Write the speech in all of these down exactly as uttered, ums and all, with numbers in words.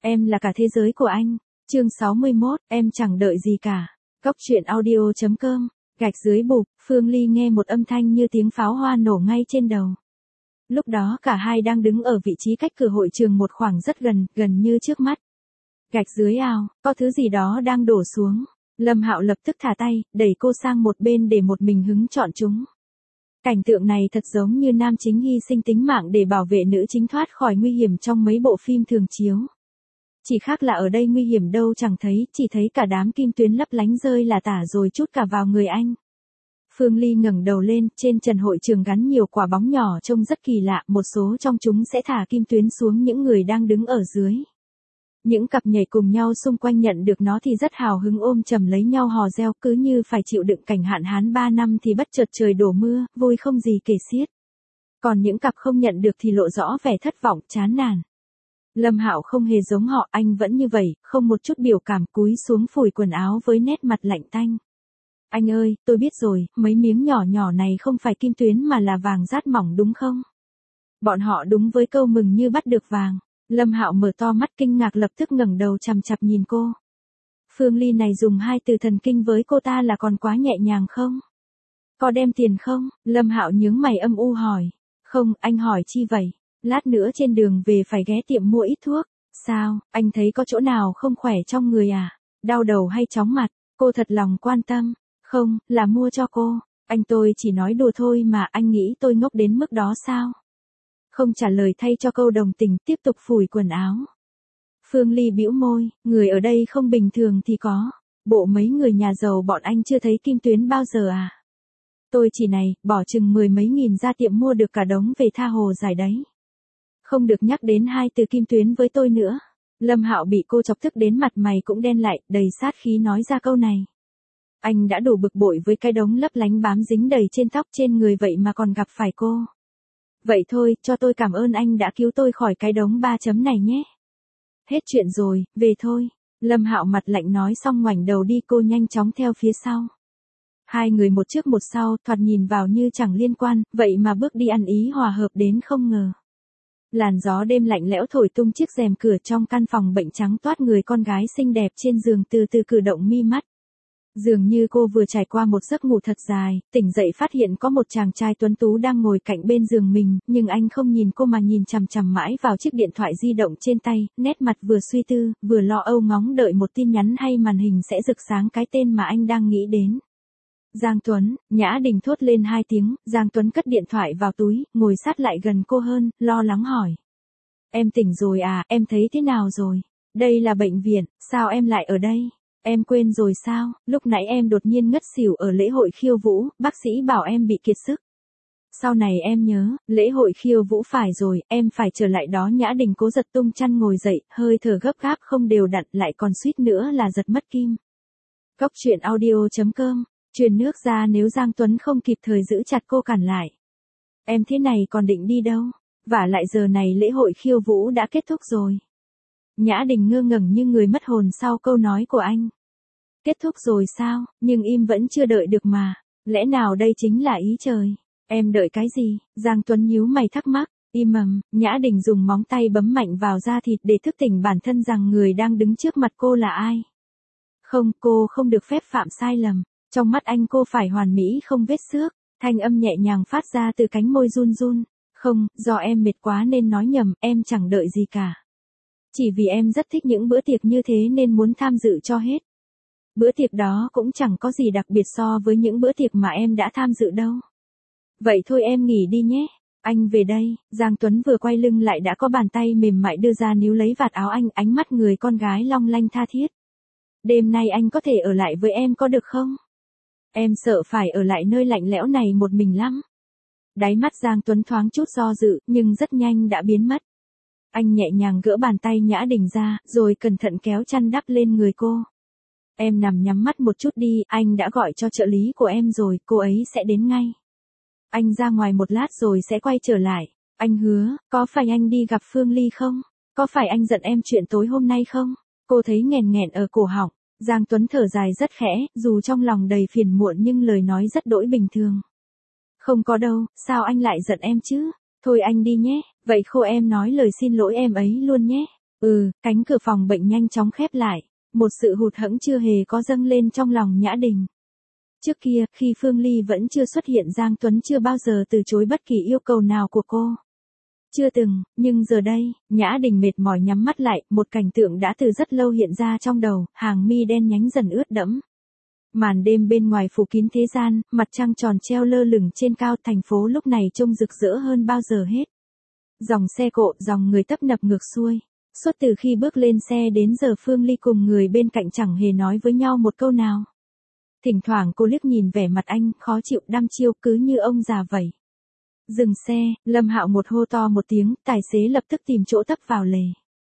Em là cả thế giới của anh. Chương sáu mươi mốt, em chẳng đợi gì cả. Cốc truyện audio chấm com, gạch dưới bục, Phương Ly nghe một âm thanh như tiếng pháo hoa nổ ngay trên đầu. Lúc đó cả hai đang đứng ở vị trí cách cửa hội trường một khoảng rất gần, gần như trước mắt. Gạch dưới ao, có thứ gì đó đang đổ xuống. Lâm Hạo lập tức thả tay, đẩy cô sang một bên để một mình hứng chọn chúng. Cảnh tượng này thật giống như nam chính hy sinh tính mạng để bảo vệ nữ chính thoát khỏi nguy hiểm trong mấy bộ phim thường chiếu. Chỉ khác là ở đây nguy hiểm đâu chẳng thấy, chỉ thấy cả đám kim tuyến lấp lánh rơi là tả rồi chút cả vào người anh. Phương Ly ngẩng đầu lên, trên trần hội trường gắn nhiều quả bóng nhỏ trông rất kỳ lạ, một số trong chúng sẽ thả kim tuyến xuống những người đang đứng ở dưới. Những cặp nhảy cùng nhau xung quanh nhận được nó thì rất hào hứng ôm chầm lấy nhau hò reo, cứ như phải chịu đựng cảnh hạn hán ba năm thì bất chợt trời đổ mưa, vui không gì kể xiết. Còn những cặp không nhận được thì lộ rõ vẻ thất vọng, chán nản. Lâm Hạo không hề giống họ, anh vẫn như vậy, không một chút biểu cảm, cúi xuống phủi quần áo với nét mặt lạnh tanh. Anh ơi, tôi biết rồi, mấy miếng nhỏ nhỏ này không phải kim tuyến mà là vàng rát mỏng đúng không? Bọn họ đúng với câu mừng như bắt được vàng. Lâm Hạo mở to mắt kinh ngạc, lập tức ngẩng đầu chằm chằm nhìn cô. Phương Ly này dùng hai từ thần kinh với cô ta là còn quá nhẹ nhàng không? Có đem tiền không? Lâm Hạo nhướng mày âm u hỏi. Không, anh hỏi chi vậy? Lát nữa trên đường về phải ghé tiệm mua ít thuốc. Sao, anh thấy có chỗ nào không khỏe trong người à? Đau đầu hay chóng mặt? Cô thật lòng quan tâm. Không, là mua cho cô. Anh tôi chỉ nói đùa thôi mà, anh nghĩ tôi ngốc đến mức đó sao? Không trả lời thay cho câu đồng tình, tiếp tục phủi quần áo. Phương Ly bĩu môi, người ở đây không bình thường thì có. Bộ mấy người nhà giàu bọn anh chưa thấy kim tuyến bao giờ à? Tôi chỉ này, bỏ chừng mười mấy nghìn ra tiệm mua được cả đống về tha hồ giải đấy. Không được nhắc đến hai từ kim tuyến với tôi nữa. Lâm Hạo bị cô chọc tức đến mặt mày cũng đen lại, đầy sát khí nói ra câu này. Anh đã đủ bực bội với cái đống lấp lánh bám dính đầy trên tóc trên người vậy mà còn gặp phải cô. Vậy thôi, cho tôi cảm ơn anh đã cứu tôi khỏi cái đống ba chấm này nhé. Hết chuyện rồi, về thôi. Lâm Hạo mặt lạnh nói xong ngoảnh đầu đi, cô nhanh chóng theo phía sau. Hai người một trước một sau, thoạt nhìn vào như chẳng liên quan, vậy mà bước đi ăn ý hòa hợp đến không ngờ. Làn gió đêm lạnh lẽo thổi tung chiếc rèm cửa, trong căn phòng bệnh trắng toát người con gái xinh đẹp trên giường từ từ cử động mi mắt. Dường như cô vừa trải qua một giấc ngủ thật dài, tỉnh dậy phát hiện có một chàng trai tuấn tú đang ngồi cạnh bên giường mình, nhưng anh không nhìn cô mà nhìn chằm chằm mãi vào chiếc điện thoại di động trên tay, nét mặt vừa suy tư, vừa lo âu ngóng đợi một tin nhắn hay màn hình sẽ rực sáng cái tên mà anh đang nghĩ đến. Giang Tuấn, Nhã Đình thốt lên hai tiếng, Giang Tuấn cất điện thoại vào túi, ngồi sát lại gần cô hơn, lo lắng hỏi. Em tỉnh rồi à, em thấy thế nào rồi? Đây là bệnh viện, sao em lại ở đây? Em quên rồi sao, lúc nãy em đột nhiên ngất xỉu ở lễ hội khiêu vũ, bác sĩ bảo em bị kiệt sức. Sau này em nhớ, lễ hội khiêu vũ phải rồi, em phải trở lại đó. Nhã Đình cố giật tung chăn ngồi dậy, hơi thở gấp gáp không đều đặn, lại còn suýt nữa là giật mất kim. Cốc truyện audio chấm com, truyền nước ra nếu Giang Tuấn không kịp thời giữ chặt cô cản lại. Em thế này còn định đi đâu? Vả lại giờ này lễ hội khiêu vũ đã kết thúc rồi. Nhã Đình ngơ ngẩn như người mất hồn sau câu nói của anh. Kết thúc rồi sao, nhưng im vẫn chưa đợi được mà, lẽ nào đây chính là ý trời? Em đợi cái gì? Giang Tuấn nhíu mày thắc mắc. Im ầm, Nhã Đình dùng móng tay bấm mạnh vào da thịt để thức tỉnh bản thân rằng người đang đứng trước mặt cô là ai. Không, cô không được phép phạm sai lầm, trong mắt anh cô phải hoàn mỹ không vết xước, thanh âm nhẹ nhàng phát ra từ cánh môi run run. Không, do em mệt quá nên nói nhầm, em chẳng đợi gì cả. Chỉ vì em rất thích những bữa tiệc như thế nên muốn tham dự cho hết. Bữa tiệc đó cũng chẳng có gì đặc biệt so với những bữa tiệc mà em đã tham dự đâu. Vậy thôi em nghỉ đi nhé. Anh về đây. Giang Tuấn vừa quay lưng lại đã có bàn tay mềm mại đưa ra níu lấy vạt áo anh, ánh mắt người con gái long lanh tha thiết. Đêm nay anh có thể ở lại với em có được không? Em sợ phải ở lại nơi lạnh lẽo này một mình lắm. Đáy mắt Giang Tuấn thoáng chút do dự, nhưng rất nhanh đã biến mất. Anh nhẹ nhàng gỡ bàn tay Nhã Đình ra, rồi cẩn thận kéo chăn đắp lên người cô. Em nằm nhắm mắt một chút đi, anh đã gọi cho trợ lý của em rồi, cô ấy sẽ đến ngay. Anh ra ngoài một lát rồi sẽ quay trở lại. Anh hứa, có phải anh đi gặp Phương Ly không? Có phải anh giận em chuyện tối hôm nay không? Cô thấy nghẹn nghẹn ở cổ họng. Giang Tuấn thở dài rất khẽ, dù trong lòng đầy phiền muộn nhưng lời nói rất đỗi bình thường. Không có đâu, sao anh lại giận em chứ? Thôi anh đi nhé, vậy khô em nói lời xin lỗi em ấy luôn nhé. Ừ, cánh cửa phòng bệnh nhanh chóng khép lại. Một sự hụt hẫng chưa hề có dâng lên trong lòng Nhã Đình. Trước kia, khi Phương Ly vẫn chưa xuất hiện, Giang Tuấn chưa bao giờ từ chối bất kỳ yêu cầu nào của cô. Chưa từng, nhưng giờ đây, Nhã Đình mệt mỏi nhắm mắt lại, một cảnh tượng đã từ rất lâu hiện ra trong đầu, hàng mi đen nhánh dần ướt đẫm. Màn đêm bên ngoài phủ kín thế gian, mặt trăng tròn treo lơ lửng trên cao, thành phố lúc này trông rực rỡ hơn bao giờ hết. Dòng xe cộ, dòng người tấp nập ngược xuôi. Suốt từ khi bước lên xe đến giờ Phương Ly cùng người bên cạnh chẳng hề nói với nhau một câu nào. Thỉnh thoảng cô liếc nhìn vẻ mặt anh, khó chịu đăm chiêu cứ như ông già vậy. Dừng xe, Lâm Hạo một hô to một tiếng, tài xế lập tức tìm chỗ tấp vào lề.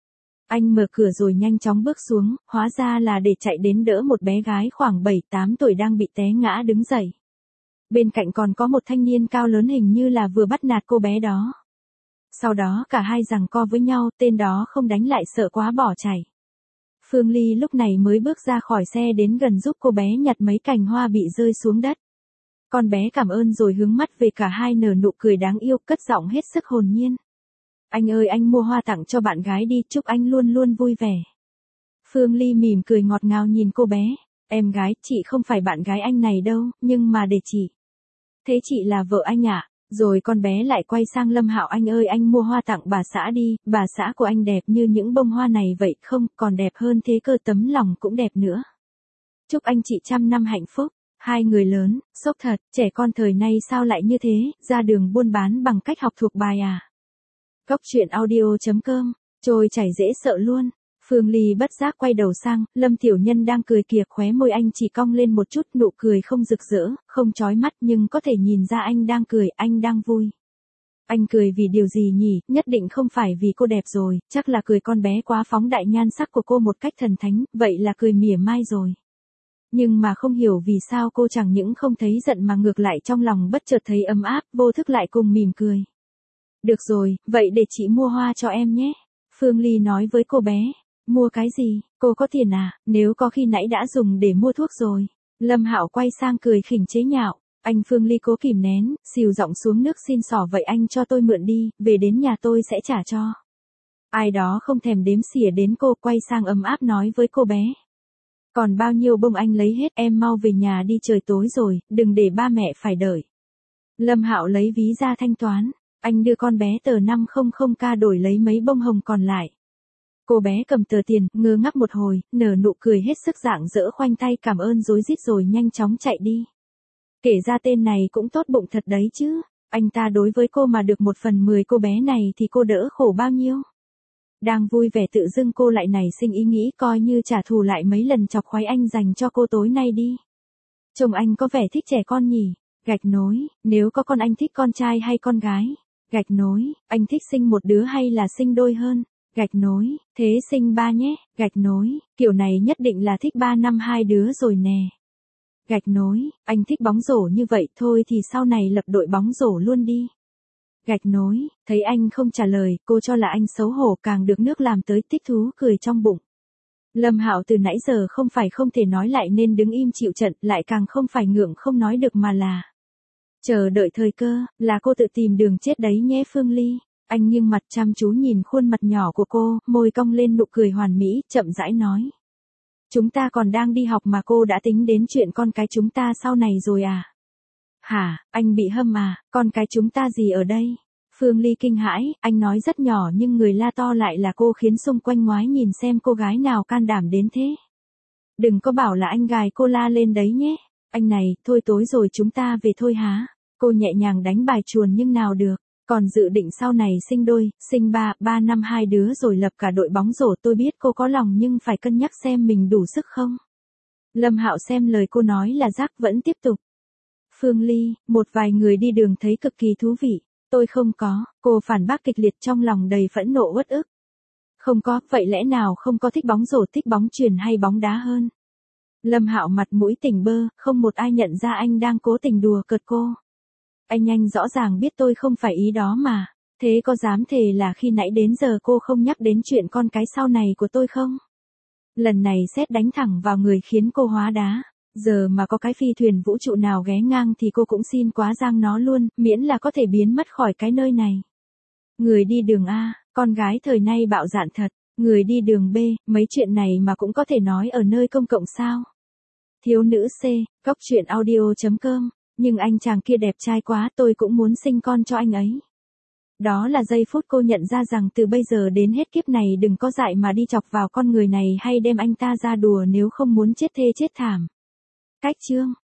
Anh mở cửa rồi nhanh chóng bước xuống, hóa ra là để chạy đến đỡ một bé gái khoảng bảy tám tuổi đang bị té ngã đứng dậy. Bên cạnh còn có một thanh niên cao lớn hình như là vừa bắt nạt cô bé đó. Sau đó cả hai giằng co với nhau, tên đó không đánh lại sợ quá bỏ chạy. Phương Ly lúc này mới bước ra khỏi xe đến gần giúp cô bé nhặt mấy cành hoa bị rơi xuống đất. Con bé cảm ơn rồi hướng mắt về cả hai nở nụ cười đáng yêu, cất giọng hết sức hồn nhiên. Anh ơi, anh mua hoa tặng cho bạn gái đi, chúc anh luôn luôn vui vẻ. Phương Ly mỉm cười ngọt ngào nhìn cô bé. Em gái, chị không phải bạn gái anh này đâu, nhưng mà để chị. Thế chị là vợ anh ạ. À? Rồi con bé lại quay sang Lâm Hạo, anh ơi, anh mua hoa tặng bà xã đi, bà xã của anh đẹp như những bông hoa này vậy không, còn đẹp hơn thế cơ, tấm lòng cũng đẹp nữa. Chúc anh chị trăm năm hạnh phúc. Hai người lớn, sốc thật, trẻ con thời nay sao lại như thế, ra đường buôn bán bằng cách học thuộc bài à. Cốc truyện audio chấm com, trôi chảy dễ sợ luôn. Phương Ly bất giác quay đầu sang, Lâm Tiểu Nhân đang cười kìa, khóe môi anh chỉ cong lên một chút, nụ cười không rực rỡ, không chói mắt nhưng có thể nhìn ra anh đang cười, anh đang vui. Anh cười vì điều gì nhỉ, nhất định không phải vì cô đẹp rồi, chắc là cười con bé quá phóng đại nhan sắc của cô một cách thần thánh, vậy là cười mỉa mai rồi. Nhưng mà không hiểu vì sao cô chẳng những không thấy giận mà ngược lại trong lòng bất chợt thấy ấm áp, vô thức lại cùng mỉm cười. Được rồi, vậy để chị mua hoa cho em nhé. Phương Ly nói với cô bé. Mua cái gì, cô có tiền à, nếu có khi nãy đã dùng để mua thuốc rồi. Lâm Hạo quay sang cười khỉnh chế nhạo. Anh Phương Ly cố kìm nén, xìu giọng xuống nước, xin xỏ vậy anh cho tôi mượn đi, về đến nhà tôi sẽ trả cho. Ai đó không thèm đếm xỉa đến cô, quay sang ấm áp nói với cô bé. Còn bao nhiêu bông anh lấy hết, em mau về nhà đi, trời tối rồi, đừng để ba mẹ phải đợi. Lâm Hạo lấy ví ra thanh toán, anh đưa con bé tờ năm trăm k đổi lấy mấy bông hồng còn lại. Cô bé cầm tờ tiền, ngơ ngác một hồi, nở nụ cười hết sức rạng rỡ, khoanh tay cảm ơn rối rít rồi nhanh chóng chạy đi. Kể ra tên này cũng tốt bụng thật đấy chứ, anh ta đối với cô mà được một phần mười cô bé này thì cô đỡ khổ bao nhiêu. Đang vui vẻ tự dưng cô lại nảy sinh ý nghĩ coi như trả thù lại mấy lần chọc khoái anh dành cho cô tối nay đi. Chồng anh có vẻ thích trẻ con nhỉ, gạch nối, nếu có con anh thích con trai hay con gái, gạch nối, anh thích sinh một đứa hay là sinh đôi hơn, gạch nối, thế sinh ba nhé, gạch nối, kiểu này nhất định là thích ba năm hai đứa rồi nè. Gạch nối, anh thích bóng rổ như vậy thôi thì sau này lập đội bóng rổ luôn đi. Gạch nối, thấy anh không trả lời, cô cho là anh xấu hổ, càng được nước làm tới thích thú cười trong bụng. Lâm Hạo từ nãy giờ không phải không thể nói lại nên đứng im chịu trận, lại càng không phải ngượng không nói được mà là chờ đợi thời cơ, là cô tự tìm đường chết đấy nhé Phương Ly. Anh nghiêng mặt chăm chú nhìn khuôn mặt nhỏ của cô, môi cong lên nụ cười hoàn mỹ, chậm rãi nói. Chúng ta còn đang đi học mà cô đã tính đến chuyện con cái chúng ta sau này rồi à? Hả, anh bị hâm à, con cái chúng ta gì ở đây? Phương Ly kinh hãi, anh nói rất nhỏ nhưng người la to lại là cô, khiến xung quanh ngoái nhìn xem cô gái nào can đảm đến thế. Đừng có bảo là anh gài cô la lên đấy nhé. Anh này, thôi tối rồi chúng ta về thôi há. Cô nhẹ nhàng đánh bài chuồn nhưng nào được. Còn dự định sau này sinh đôi, sinh ba, ba năm hai đứa rồi lập cả đội bóng rổ, tôi biết cô có lòng nhưng phải cân nhắc xem mình đủ sức không. Lâm Hạo xem lời cô nói là rác vẫn tiếp tục. Phương Ly, một vài người đi đường thấy cực kỳ thú vị. Tôi không có, cô phản bác kịch liệt trong lòng đầy phẫn nộ uất ức. Không có, vậy lẽ nào không có thích bóng rổ, thích bóng chuyền hay bóng đá hơn? Lâm Hạo mặt mũi tỉnh bơ, không một ai nhận ra anh đang cố tình đùa cợt cô. Anh nhanh rõ ràng biết tôi không phải ý đó mà, thế có dám thề là khi nãy đến giờ cô không nhắc đến chuyện con cái sau này của tôi không? Lần này sét đánh thẳng vào người khiến cô hóa đá. Giờ mà có cái phi thuyền vũ trụ nào ghé ngang thì cô cũng xin quá giang nó luôn, miễn là có thể biến mất khỏi cái nơi này. Người đi đường A, con gái thời nay bạo dạn thật, Người đi đường B, mấy chuyện này mà cũng có thể nói ở nơi công cộng sao? Thiếu nữ C, cốc truyện audio chấm com, nhưng anh chàng kia đẹp trai quá, tôi cũng muốn sinh con cho anh ấy. Đó là giây phút cô nhận ra rằng từ bây giờ đến hết kiếp này đừng có dại mà đi chọc vào con người này hay đem anh ta ra đùa nếu không muốn chết thê chết thảm. Cách chương